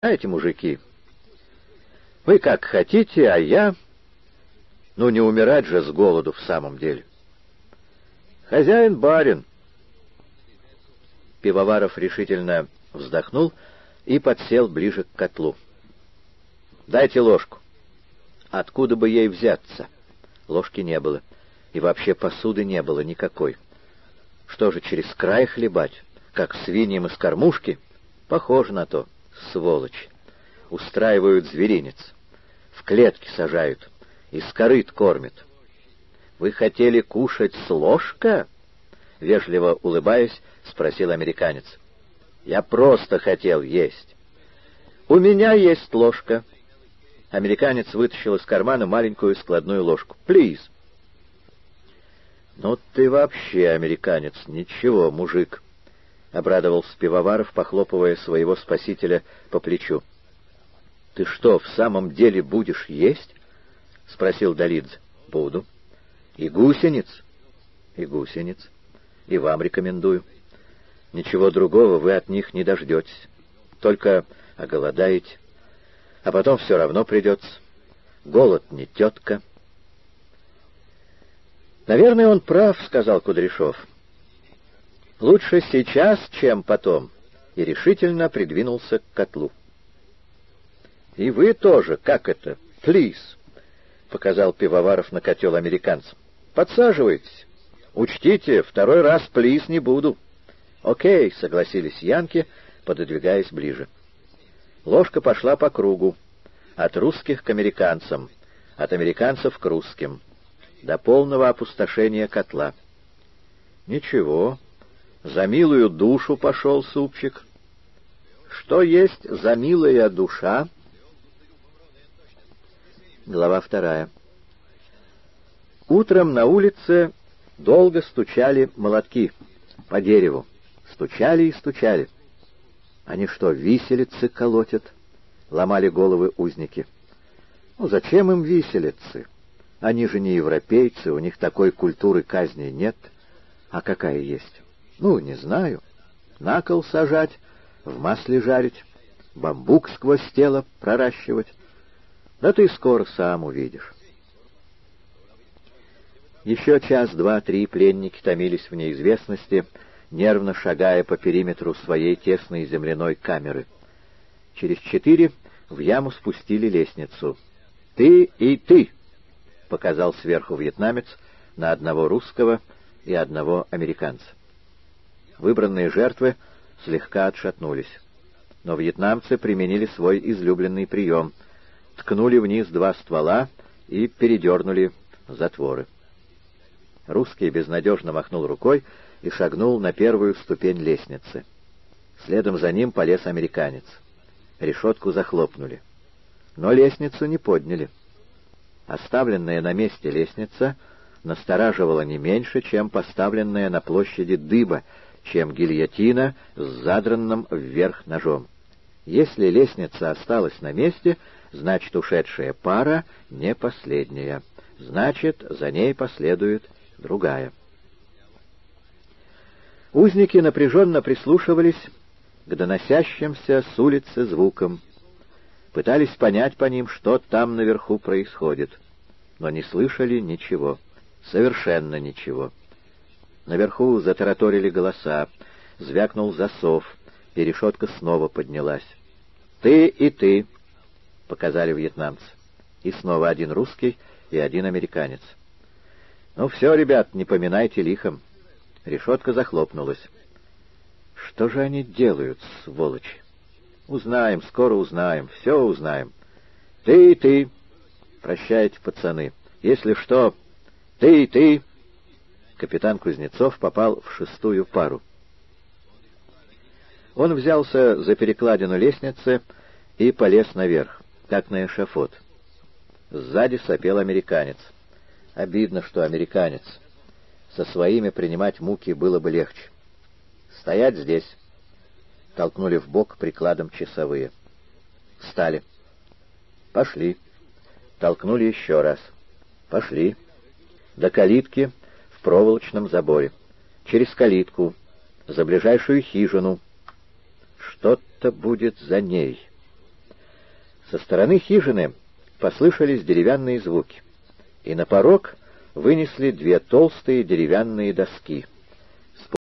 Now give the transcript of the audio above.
А эти мужики... Вы как хотите, а я... Ну, не умирать же с голоду в самом деле. Хозяин барин. Пивоваров решительно вздохнул и подсел ближе к котлу. «Дайте ложку». Откуда бы ей взяться? Ложки не было. И вообще посуды не было никакой. Что же, через край хлебать, как свиньям из кормушки? Похоже на то, сволочь. Устраивают зверинец. В клетки сажают. Из корыт кормят. «Вы хотели кушать с ложка?» Вежливо улыбаясь, спросил американец. «Я просто хотел есть». «У меня есть ложка». Американец вытащил из кармана маленькую складную ложку. «Плиз». «Ну ты вообще, американец, ничего, мужик», — обрадовался Пивоваров, похлопывая своего спасителя по плечу. «Ты что, в самом деле будешь есть?» — спросил Долидзе. «Буду. И гусениц?» «И гусениц. И вам рекомендую. Ничего другого вы от них не дождетесь. Только оголодаете. А потом все равно придется. Голод не тетка». «Наверное, он прав», — сказал Кудряшов. «Лучше сейчас, чем потом», и решительно придвинулся к котлу. «И вы тоже, как это, плиз», — показал Пивоваров на котел американцам. «Подсаживайтесь. Учтите, второй раз плиз не буду». «Окей», — согласились янки, пододвигаясь ближе. Ложка пошла по кругу, от русских к американцам, от американцев к русским, до полного опустошения котла. «Ничего, за милую душу пошел супчик». «Что есть за милая душа?» Глава 2. Утром на улице долго стучали молотки по дереву. Стучали и стучали. Они что, виселицы колотят? Ломали головы узники. Ну, зачем им виселицы? Они же не европейцы, у них такой культуры казни нет. А какая есть? Ну, не знаю. На кол сажать, в масле жарить, бамбук сквозь тело проращивать. Да ты скоро сам увидишь. Еще час, два, три пленники томились в неизвестности, нервно шагая по периметру своей тесной земляной камеры. Через 4 в яму спустили лестницу. «Ты и ты!» — показал сверху вьетнамец на одного русского и одного американца. Выбранные жертвы слегка отшатнулись. Но вьетнамцы применили свой излюбленный прием — ткнули вниз 2 ствола и передернули затворы. Русский безнадежно махнул рукой и шагнул на первую ступень лестницы. Следом за ним полез американец. Решетку захлопнули. Но лестницу не подняли. Оставленная на месте лестница настораживала не меньше, чем поставленная на площади дыба, чем гильотина с задранным вверх ножом. Если лестница осталась на месте, значит, ушедшая пара не последняя. Значит, за ней последует другая. Узники напряженно прислушивались к доносящимся с улицы звукам. Пытались понять по ним, что там наверху происходит. Но не слышали ничего. Совершенно ничего. Наверху затараторили голоса. Звякнул засов, и решетка снова поднялась. «Ты и ты», — показали вьетнамцы. И снова один русский и один американец. «Ну все, ребят, не поминайте лихом». Решетка захлопнулась. «Что же они делают, сволочи?» «Узнаем, скоро узнаем, все узнаем». «Ты и ты», «Прощайте, пацаны, если что, ты и ты». Капитан Кузнецов попал в 6-ю пару. Он взялся за перекладину лестницы и полез наверх, как на эшафот. Сзади сопел американец. Обидно, что американец. Со своими принимать муки было бы легче. «Стоять здесь!» — толкнули в бок прикладом часовые. Встали. «Пошли!» — толкнули еще раз. «Пошли!» До калитки в проволочном заборе. Через калитку, за ближайшую хижину. Что-то будет за ней. Со стороны хижины послышались деревянные звуки, и на порог вынесли две толстые деревянные доски.